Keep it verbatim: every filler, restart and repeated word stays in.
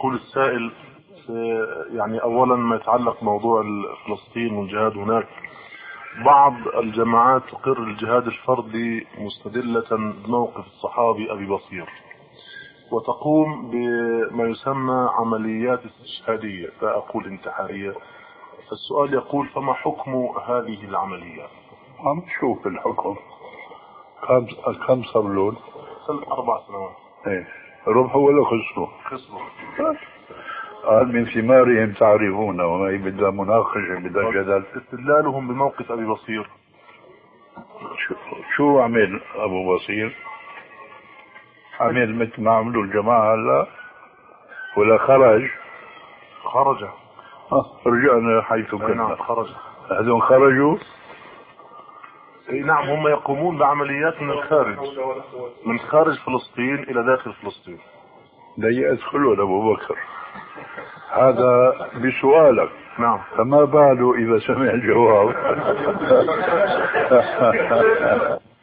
يقول السائل يعني أولا ما يتعلق موضوع فلسطين والجهاد هناك، بعض الجماعات تقر الجهاد الفردي مستدلة بموقف الصحابي أبي بصير، وتقوم بما يسمى عمليات استشهادية، لا أقول انتحارية. فالسؤال يقول فما حكم هذه العمليات؟ عم تشوف الحكم. كم كم صار لون؟ أربع سنوات. ايه ربحوا ولا خسروا؟ خسروا. قال من ثمارهم تعرفون، وما بدها مناقشة بدها جدل. استدلالهم بموقف أبي بصير، شو, شو عمل أبو بصير؟ عمل مثل ما عملوا الجماعة هلا ولا خرج؟ خرج. آه رجعنا حيث كنا. نعم خرج. هذول خرجوا؟ اي نعم، هم يقومون بعمليات من الخارج، من خارج فلسطين الى داخل فلسطين. لا يدخلوا لأبو بكر. هذا بسؤالك. نعم. فما باله إذا سمع الجواب.